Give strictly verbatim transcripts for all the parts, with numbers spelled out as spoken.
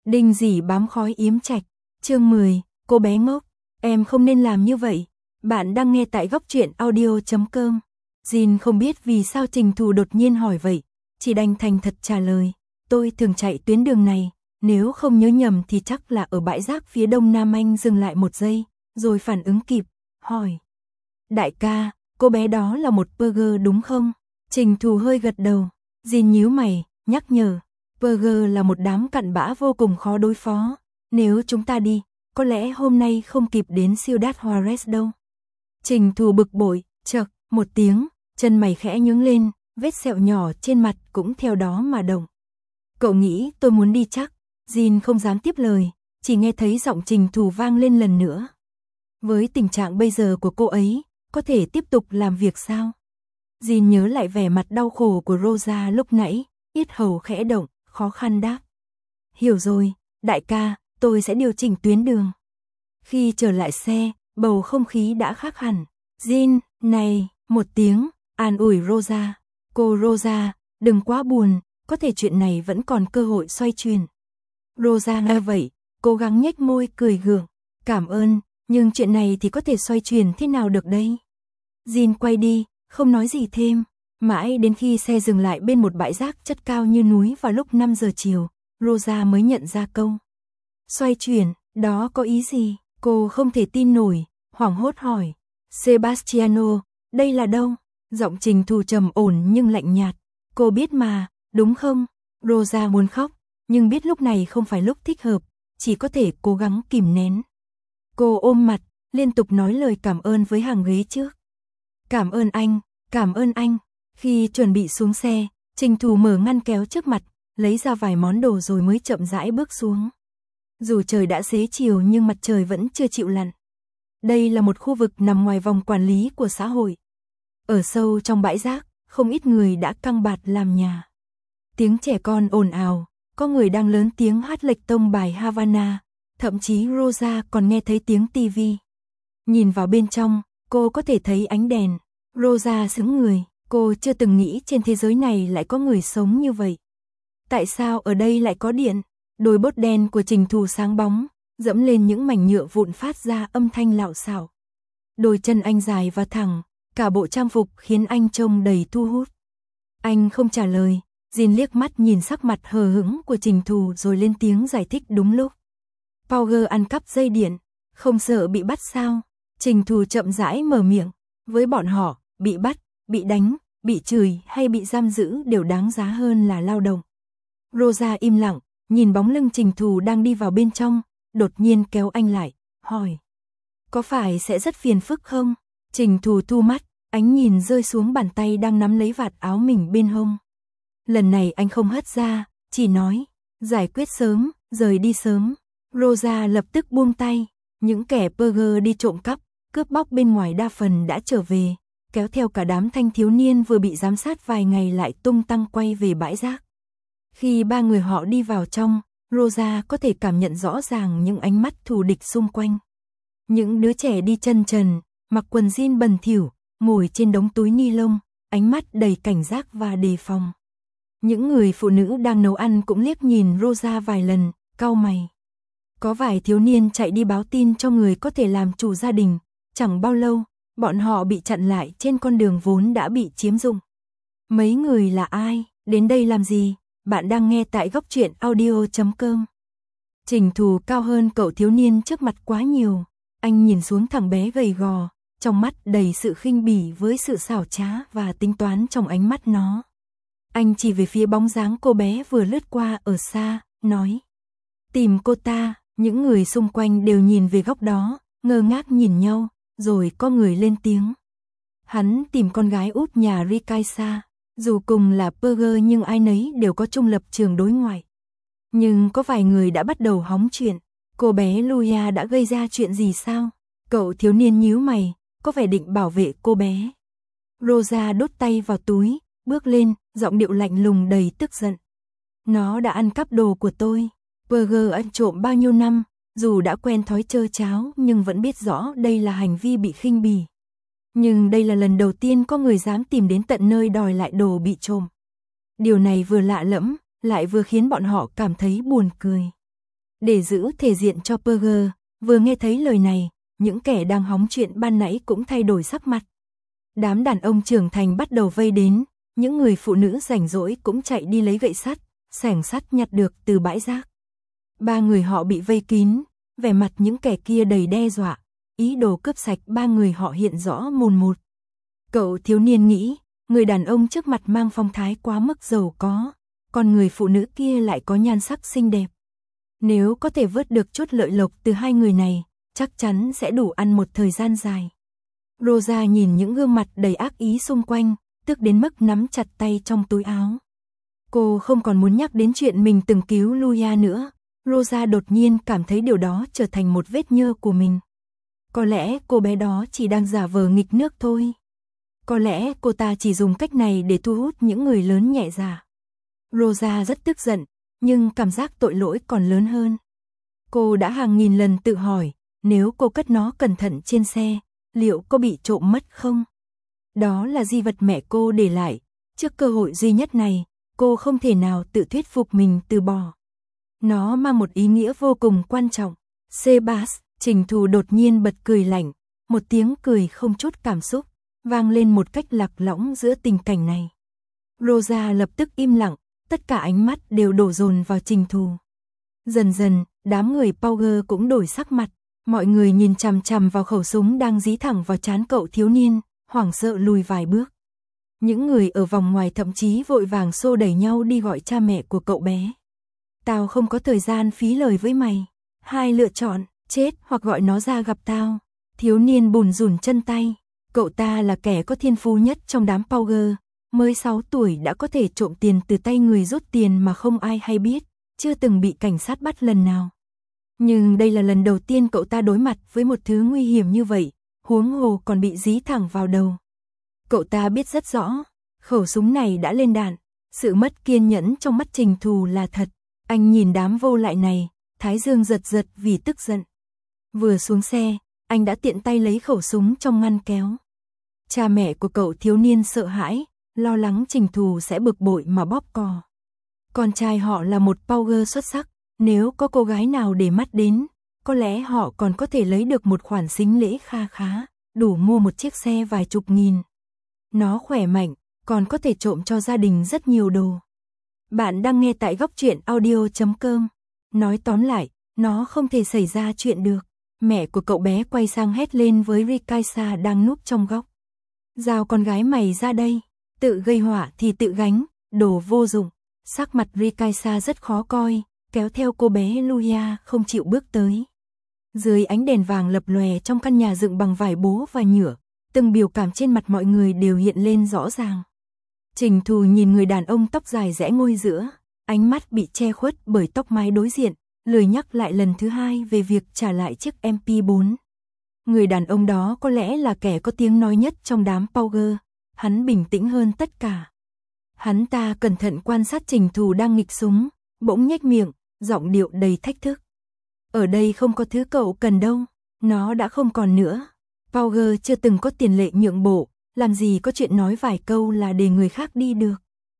Đinh Dĩ bám khói yếm trạch, chương mười, cô bé ngốc, em không nên làm như vậy. Bạn đang nghe tại góc truyện audio chấm com. Jin không biết vì sao Trình Thù đột nhiên hỏi vậy, chỉ đành thành thật trả lời, tôi thường chạy tuyến đường này, nếu không nhớ nhầm thì chắc là ở bãi rác phía đông Nam Anh. Dừng lại một giây, rồi phản ứng kịp, hỏi. Đại ca, cô bé đó là một burger đúng không? Trình Thù hơi gật đầu, Jin nhíu mày, nhắc nhở. Burger là một đám cặn bã vô cùng khó đối phó, nếu chúng ta đi, có lẽ hôm nay không kịp đến Ciudad Juarez đâu. Trình Thù bực bội, chậc, một tiếng, chân mày khẽ nhướng lên, vết sẹo nhỏ trên mặt cũng theo đó mà động. Cậu nghĩ tôi muốn đi chắc? Jin không dám tiếp lời, chỉ nghe thấy giọng Trình Thù vang lên lần nữa. Với tình trạng bây giờ của cô ấy, có thể tiếp tục làm việc sao? Jin nhớ lại vẻ mặt đau khổ của Rosa lúc nãy, yết hầu khẽ động, khó khăn đáp. Hiểu rồi, đại ca, tôi sẽ điều chỉnh tuyến đường. Khi trở lại xe, bầu không khí đã khác hẳn. Jin, này, một tiếng, an ủi Rosa. Cô Rosa, đừng quá buồn, có thể chuyện này vẫn còn cơ hội xoay chuyển. Rosa nghe vậy, cố gắng nhếch môi cười gượng. Cảm ơn, nhưng chuyện này thì có thể xoay chuyển thế nào được đây? Jin quay đi, không nói gì thêm. Mãi đến khi xe dừng lại bên một bãi rác chất cao như núi vào lúc năm giờ chiều, Rosa mới nhận ra câu. Xoay chuyển, đó có ý gì? Cô không thể tin nổi, hoảng hốt hỏi. Sebastiano, đây là đâu? Giọng Trình Thù trầm ổn nhưng lạnh nhạt. Cô biết mà, đúng không? Rosa muốn khóc, nhưng biết lúc này không phải lúc thích hợp, chỉ có thể cố gắng kìm nén. Cô ôm mặt, liên tục nói lời cảm ơn với hàng ghế trước. Cảm ơn anh, cảm ơn anh. Khi chuẩn bị xuống xe, Trình Thù mở ngăn kéo trước mặt, lấy ra vài món đồ rồi mới chậm rãi bước xuống. Dù trời đã xế chiều nhưng mặt trời vẫn chưa chịu lặn. Đây là một khu vực nằm ngoài vòng quản lý của xã hội. Ở sâu trong bãi rác, không ít người đã căng bạt làm nhà. Tiếng trẻ con ồn ào, có người đang lớn tiếng hát lệch tông bài Havana, thậm chí Rosa còn nghe thấy tiếng tivi. Nhìn vào bên trong, cô có thể thấy ánh đèn. Rosa sững người. Cô chưa từng nghĩ trên thế giới này lại có người sống như vậy. Tại sao ở đây lại có điện? Đôi bốt đen của Trình Thù sáng bóng, dẫm lên những mảnh nhựa vụn phát ra âm thanh lạo xạo. Đôi chân anh dài và thẳng, cả bộ trang phục khiến anh trông đầy thu hút. Anh không trả lời, Jin liếc mắt nhìn sắc mặt hờ hững của Trình Thù rồi lên tiếng giải thích đúng lúc. Power ăn cắp dây điện, không sợ bị bắt sao? Trình Thù chậm rãi mở miệng, với bọn họ, bị bắt, bị đánh, bị chửi hay bị giam giữ đều đáng giá hơn là lao động. Rosa im lặng, nhìn bóng lưng Trình Thù đang đi vào bên trong, đột nhiên kéo anh lại, hỏi. Có phải sẽ rất phiền phức không? Trình Thù thu mắt, ánh nhìn rơi xuống bàn tay đang nắm lấy vạt áo mình bên hông. Lần này anh không hất ra, chỉ nói, giải quyết sớm, rời đi sớm. Rosa lập tức buông tay, những kẻ burger đi trộm cắp, cướp bóc bên ngoài đa phần đã trở về. Kéo theo cả đám thanh thiếu niên vừa bị giám sát vài ngày lại tung tăng quay về bãi rác. Khi ba người họ đi vào trong, Rosa có thể cảm nhận rõ ràng những ánh mắt thù địch xung quanh. Những đứa trẻ đi chân trần, mặc quần jean bẩn thỉu, ngồi trên đống túi ni lông, ánh mắt đầy cảnh giác và đề phòng. Những người phụ nữ đang nấu ăn cũng liếc nhìn Rosa vài lần, cau mày. Có vài thiếu niên chạy đi báo tin cho người có thể làm chủ gia đình, chẳng bao lâu. Bọn họ bị chặn lại trên con đường vốn đã bị chiếm dụng. Mấy người là ai? Đến đây làm gì? Bạn đang nghe tại góc truyện audio chấm com. Trình Thù cao hơn cậu thiếu niên trước mặt quá nhiều. Anh nhìn xuống thằng bé gầy gò, trong mắt đầy sự khinh bỉ với sự xảo trá và tính toán trong ánh mắt nó. Anh chỉ về phía bóng dáng cô bé vừa lướt qua ở xa, nói. Tìm cô ta, những người xung quanh đều nhìn về góc đó, ngơ ngác nhìn nhau. Rồi có người lên tiếng. Hắn tìm con gái út nhà Rikaisa, dù cùng là burger nhưng ai nấy đều có chung lập trường đối ngoại. Nhưng có vài người đã bắt đầu hóng chuyện. Cô bé Luya đã gây ra chuyện gì sao? Cậu thiếu niên nhíu mày, có vẻ định bảo vệ cô bé. Rosa đút tay vào túi, bước lên, giọng điệu lạnh lùng đầy tức giận. Nó đã ăn cắp đồ của tôi. Burger ăn trộm bao nhiêu năm? Dù đã quen thói trơ cháo nhưng vẫn biết rõ đây là hành vi bị khinh bỉ. Nhưng đây là lần đầu tiên có người dám tìm đến tận nơi đòi lại đồ bị trộm. Điều này vừa lạ lẫm, lại vừa khiến bọn họ cảm thấy buồn cười. để giữ thể diện cho Perger. Vừa nghe thấy lời này, những kẻ đang hóng chuyện ban nãy cũng thay đổi sắc mặt. Đám đàn ông trưởng thành bắt đầu vây đến, những người phụ nữ rảnh rỗi cũng chạy đi lấy gậy sắt, xẻng sắt nhặt được từ bãi rác. Ba người họ bị vây kín, vẻ mặt những kẻ kia đầy đe dọa, ý đồ cướp sạch ba người họ hiện rõ mồn một. Cậu thiếu niên nghĩ, người đàn ông trước mặt mang phong thái quá mức giàu có, còn người phụ nữ kia lại có nhan sắc xinh đẹp. Nếu có thể vớt được chút lợi lộc từ hai người này, chắc chắn sẽ đủ ăn một thời gian dài. Rosa nhìn những gương mặt đầy ác ý xung quanh, tức đến mức nắm chặt tay trong túi áo. Cô không còn muốn nhắc đến chuyện mình từng cứu Luya nữa. Rosa đột nhiên cảm thấy điều đó trở thành một vết nhơ của mình. Có lẽ cô bé đó chỉ đang giả vờ nghịch nước thôi. Có lẽ cô ta chỉ dùng cách này để thu hút những người lớn nhẹ dạ. Rosa rất tức giận, nhưng cảm giác tội lỗi còn lớn hơn. Cô đã hàng nghìn lần tự hỏi, nếu cô cất nó cẩn thận trên xe, liệu có bị trộm mất không? Đó là di vật mẹ cô để lại, trước cơ hội duy nhất này, cô không thể nào tự thuyết phục mình từ bỏ. Nó mang một ý nghĩa vô cùng quan trọng. Sebas, Trình Thù đột nhiên bật cười lạnh, một tiếng cười không chút cảm xúc, vang lên một cách lạc lõng giữa tình cảnh này. Rosa lập tức im lặng, tất cả ánh mắt đều đổ dồn vào Trình Thù. Dần dần, đám người Power cũng đổi sắc mặt, mọi người nhìn chằm chằm vào khẩu súng đang dí thẳng vào trán cậu thiếu niên, hoảng sợ lùi vài bước. Những người ở vòng ngoài thậm chí vội vàng xô đẩy nhau đi gọi cha mẹ của cậu bé. Tao không có thời gian phí lời với mày. Hai lựa chọn, chết hoặc gọi nó ra gặp tao. Thiếu niên bùn rủn chân tay. Cậu ta là kẻ có thiên phú nhất trong đám Power. Mới sáu tuổi đã có thể trộm tiền từ tay người rút tiền mà không ai hay biết. Chưa từng bị cảnh sát bắt lần nào. Nhưng đây là lần đầu tiên cậu ta đối mặt với một thứ nguy hiểm như vậy. Huống hồ còn bị dí thẳng vào đầu. Cậu ta biết rất rõ, khẩu súng này đã lên đạn. Sự mất kiên nhẫn trong mắt Trình Thù là thật. Anh nhìn đám vô lại này, thái dương giật giật vì tức giận. Vừa xuống xe, anh đã tiện tay lấy khẩu súng trong ngăn kéo. Cha mẹ của cậu thiếu niên sợ hãi, lo lắng Trình Thù sẽ bực bội mà bóp cò. Con trai họ là một Power xuất sắc, nếu có cô gái nào để mắt đến, có lẽ họ còn có thể lấy được một khoản sính lễ kha khá, đủ mua một chiếc xe vài chục nghìn. Nó khỏe mạnh, còn có thể trộm cho gia đình rất nhiều đồ. Bạn đang nghe tại góc truyện audio chấm com. Nói tóm lại, nó không thể xảy ra chuyện được. Mẹ của cậu bé quay sang hét lên với Rikaisa đang núp trong góc. Giao con gái mày ra đây, tự gây họa thì tự gánh, đồ vô dụng. Sắc mặt Rikaisa rất khó coi, kéo theo cô bé Luya không chịu bước tới. Dưới ánh đèn vàng lập lòe trong căn nhà dựng bằng vải bố và nhựa, từng biểu cảm trên mặt mọi người đều hiện lên rõ ràng. Trình Thù nhìn người đàn ông tóc dài rẽ ngôi giữa, ánh mắt bị che khuất bởi tóc mái đối diện, lười nhắc lại lần thứ hai về việc trả lại chiếc em pê bốn. Người đàn ông đó có lẽ là kẻ có tiếng nói nhất trong đám Power, hắn bình tĩnh hơn tất cả. Hắn ta cẩn thận quan sát Trình Thù đang nghịch súng, bỗng nhếch miệng, giọng điệu đầy thách thức. Ở đây không có thứ cậu cần đâu, nó đã không còn nữa. Power chưa từng có tiền lệ nhượng bộ, làm gì có chuyện nói vài câu là để người khác đi được.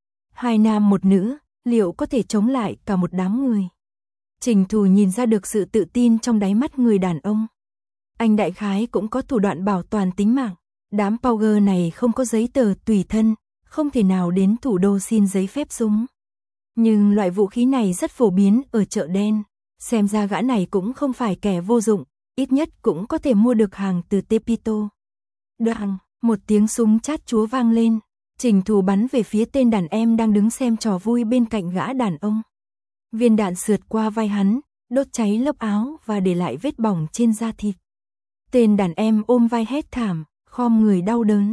Hai nam một nữ, liệu có thể chống lại cả một đám người? Trình Thù nhìn ra được sự tự tin trong đáy mắt người đàn ông. Anh đại khái cũng có thủ đoạn bảo toàn tính mạng. Đám Power này không có giấy tờ tùy thân, không thể nào đến thủ đô xin giấy phép súng. Nhưng loại vũ khí này rất phổ biến ở chợ đen. Xem ra gã này cũng không phải kẻ vô dụng, ít nhất cũng có thể mua được hàng từ Tepito. Đoạn, một tiếng súng chát chúa vang lên. Trình Thù bắn về phía tên đàn em đang đứng xem trò vui bên cạnh gã đàn ông. Viên đạn sượt qua vai hắn, đốt cháy lớp áo và để lại vết bỏng trên da thịt. Tên đàn em ôm vai hét thảm, khom người đau đớn.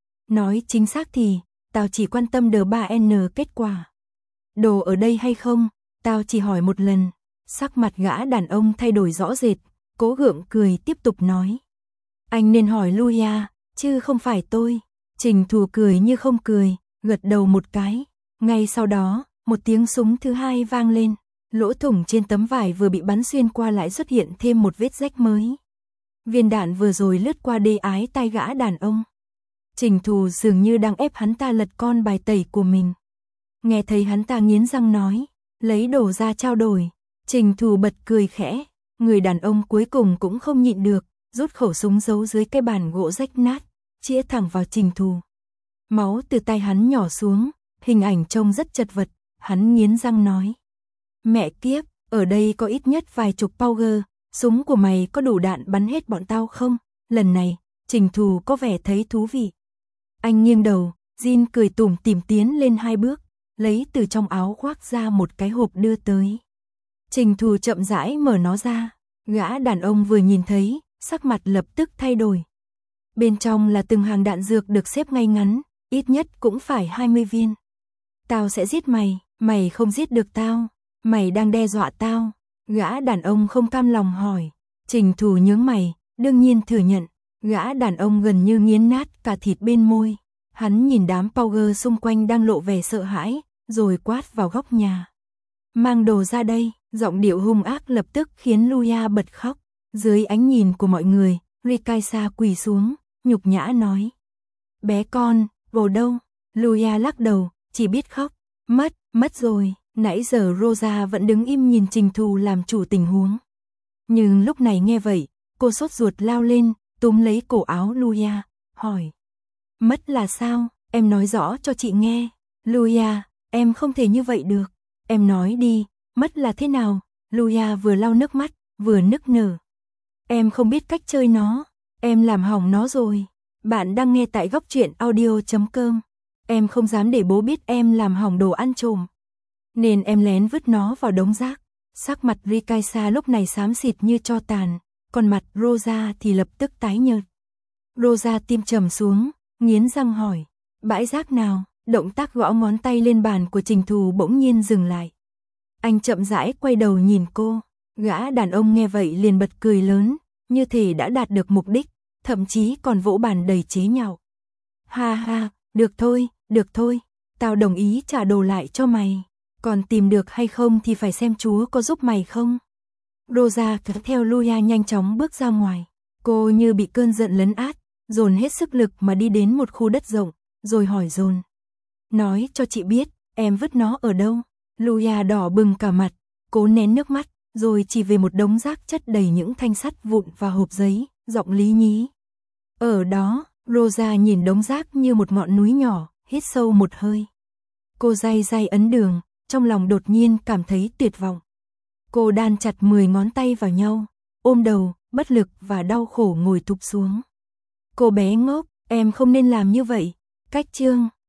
Nói chính xác thì, tao chỉ quan tâm đê ba en kết quả. Đồ ở đây hay không, tao chỉ hỏi một lần. Sắc mặt gã đàn ông thay đổi rõ rệt, cố gượng cười tiếp tục nói. Anh nên hỏi Luya, chứ không phải tôi. Trình Thù cười như không cười, gật đầu một cái. Ngay sau đó, một tiếng súng thứ hai vang lên. Lỗ thủng trên tấm vải vừa bị bắn xuyên qua lại xuất hiện thêm một vết rách mới. Viên đạn vừa rồi lướt qua đê ái tai gã đàn ông. Trình Thù dường như đang ép hắn ta lật con bài tẩy của mình. Nghe thấy hắn ta nghiến răng nói, lấy đồ ra trao đổi. Trình Thù bật cười khẽ, người đàn ông cuối cùng cũng không nhịn được, rút khẩu súng giấu dưới cái bàn gỗ rách nát, chĩa thẳng vào Trình Thù. Máu từ tay hắn nhỏ xuống, hình ảnh trông rất chật vật, hắn nghiến răng nói. Mẹ kiếp, ở đây có ít nhất vài chục Pauger, súng của mày có đủ đạn bắn hết bọn tao không? Lần này, Trình Thù có vẻ thấy thú vị. Anh nghiêng đầu, Jin cười tủm tỉm tiến lên hai bước, lấy từ trong áo khoác ra một cái hộp đưa tới. Trình Thù chậm rãi mở nó ra, gã đàn ông vừa nhìn thấy, sắc mặt lập tức thay đổi. Bên trong là từng hàng đạn dược được xếp ngay ngắn, ít nhất cũng phải hai mươi viên. Tao sẽ giết mày, mày không giết được tao, mày đang đe dọa tao. Gã đàn ông không cam lòng hỏi. Trình Thù nhướng mày, đương nhiên thừa nhận. Gã đàn ông gần như nghiến nát cả thịt bên môi. Hắn nhìn đám Pauger xung quanh đang lộ vẻ sợ hãi, rồi quát vào góc nhà. Mang đồ ra đây, giọng điệu hung ác lập tức khiến Luya bật khóc. Dưới ánh nhìn của mọi người, Rikaisa quỳ xuống, nhục nhã nói. Bé con, đồ đâu? Luya lắc đầu, chỉ biết khóc. Mất, mất rồi. Nãy giờ Rosa vẫn đứng im nhìn Trình Thù làm chủ tình huống. Nhưng lúc này nghe vậy, cô sốt ruột lao lên, túm lấy cổ áo Luya, hỏi. Mất là sao? Em nói rõ cho chị nghe. Luya, em không thể như vậy được. Em nói đi, mất là thế nào? Luya vừa lau nước mắt, vừa nức nở. Em không biết cách chơi nó. Em làm hỏng nó rồi. Bạn đang nghe tại góc truyện audio chấm com. Em không dám để bố biết em làm hỏng đồ ăn trộm, nên em lén vứt nó vào đống rác. Sắc mặt Rikaisa lúc này xám xịt như tro tàn, còn mặt Rosa thì lập tức tái nhợt. Rosa tim trầm xuống, nghiến răng hỏi, bãi rác nào? Động tác gõ ngón tay lên bàn của Trình Thù bỗng nhiên dừng lại. Anh chậm rãi quay đầu nhìn cô, gã đàn ông nghe vậy liền bật cười lớn, như thể đã đạt được mục đích, thậm chí còn vỗ bàn đầy chế nhạo. Ha ha, được thôi, được thôi, tao đồng ý trả đồ lại cho mày. Còn tìm được hay không thì phải xem Chúa có giúp mày không. Rosa kéo theo Luya nhanh chóng bước ra ngoài. Cô như bị cơn giận lấn át, dồn hết sức lực mà đi đến một khu đất rộng, rồi hỏi dồn. Nói cho chị biết, em vứt nó ở đâu? Luya đỏ bừng cả mặt, cố nén nước mắt, rồi chỉ về một đống rác chất đầy những thanh sắt vụn và hộp giấy, giọng lý nhí. Ở đó, Rosa nhìn đống rác như một ngọn núi nhỏ, hít sâu một hơi. Cô day day ấn đường, trong lòng đột nhiên cảm thấy tuyệt vọng. Cô đan chặt mười ngón tay vào nhau, ôm đầu, bất lực và đau khổ ngồi thụp xuống. Cô bé ngốc, em không nên làm như vậy. Cách chương